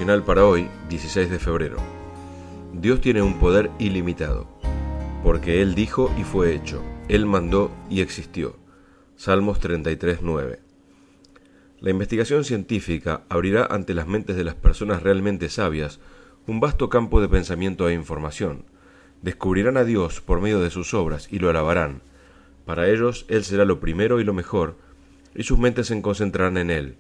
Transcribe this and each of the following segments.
devocional para hoy, 16 de febrero. Dios tiene un poder ilimitado, porque Él dijo y fue hecho, Él mandó y existió. Salmos 33:9. La investigación científica abrirá ante las mentes de las personas realmente sabias un vasto campo de pensamiento e información. Descubrirán a Dios por medio de sus obras y lo alabarán. Para ellos, Él será lo primero y lo mejor, y sus mentes se concentrarán en Él.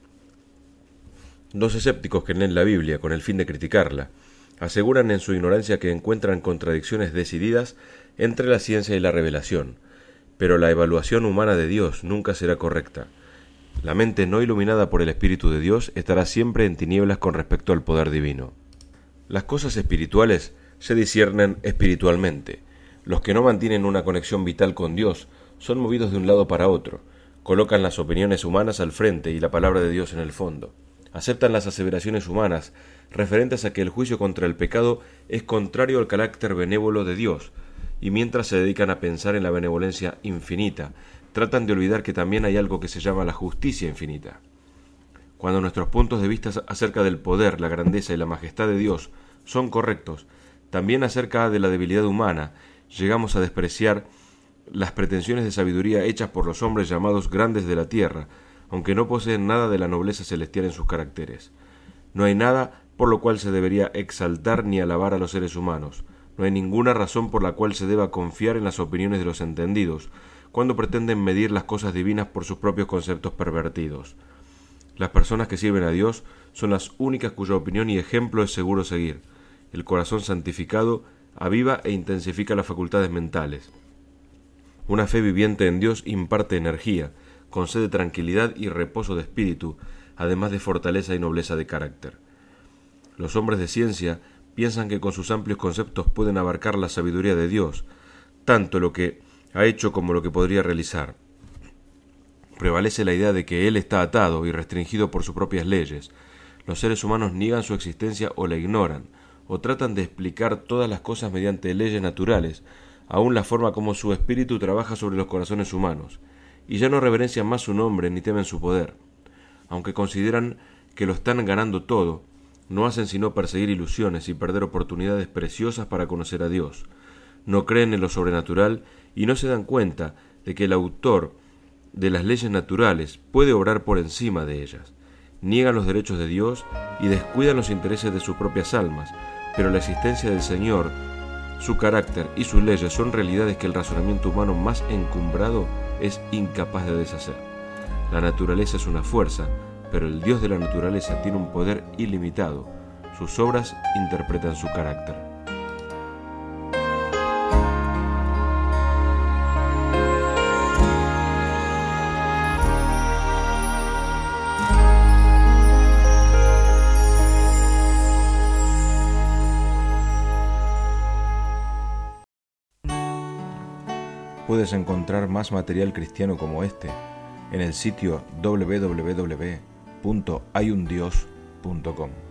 Los escépticos que leen la Biblia con el fin de criticarla, aseguran en su ignorancia que encuentran contradicciones decididas entre la ciencia y la revelación, pero la evaluación humana de Dios nunca será correcta. La mente no iluminada por el Espíritu de Dios estará siempre en tinieblas con respecto al poder divino. Las cosas espirituales se disciernen espiritualmente. Los que no mantienen una conexión vital con Dios son movidos de un lado para otro, colocan las opiniones humanas al frente y la palabra de Dios en el fondo. Aceptan las aseveraciones humanas referentes a que el juicio contra el pecado es contrario al carácter benévolo de Dios, y mientras se dedican a pensar en la benevolencia infinita, tratan de olvidar que también hay algo que se llama la justicia infinita. Cuando nuestros puntos de vista acerca del poder, la grandeza y la majestad de Dios son correctos, también acerca de la debilidad humana, llegamos a despreciar las pretensiones de sabiduría hechas por los hombres llamados grandes de la tierra, aunque no poseen nada de la nobleza celestial en sus caracteres. No hay nada por lo cual se debería exaltar ni alabar a los seres humanos. No hay ninguna razón por la cual se deba confiar en las opiniones de los entendidos, cuando pretenden medir las cosas divinas por sus propios conceptos pervertidos. Las personas que sirven a Dios son las únicas cuya opinión y ejemplo es seguro seguir. El corazón santificado aviva e intensifica las facultades mentales. Una fe viviente en Dios imparte energía, concede tranquilidad y reposo de espíritu, además de fortaleza y nobleza de carácter. Los hombres de ciencia piensan que con sus amplios conceptos pueden abarcar la sabiduría de Dios, tanto lo que ha hecho como lo que podría realizar. Prevalece la idea de que Él está atado y restringido por sus propias leyes. Los seres humanos niegan su existencia o la ignoran, o tratan de explicar todas las cosas mediante leyes naturales, aun la forma como su espíritu trabaja sobre los corazones humanos, y ya no reverencian más su nombre ni temen su poder. Aunque consideran que lo están ganando todo, no hacen sino perseguir ilusiones y perder oportunidades preciosas para conocer a Dios. No creen en lo sobrenatural y no se dan cuenta de que el autor de las leyes naturales puede obrar por encima de ellas. Niegan los derechos de Dios y descuidan los intereses de sus propias almas, pero la existencia del Señor, su carácter y sus leyes son realidades que el razonamiento humano más encumbrado es incapaz de deshacer. La naturaleza es una fuerza, pero el Dios de la naturaleza tiene un poder ilimitado. Sus obras interpretan su carácter. Puedes encontrar más material cristiano como este en el sitio www.hayundios.com.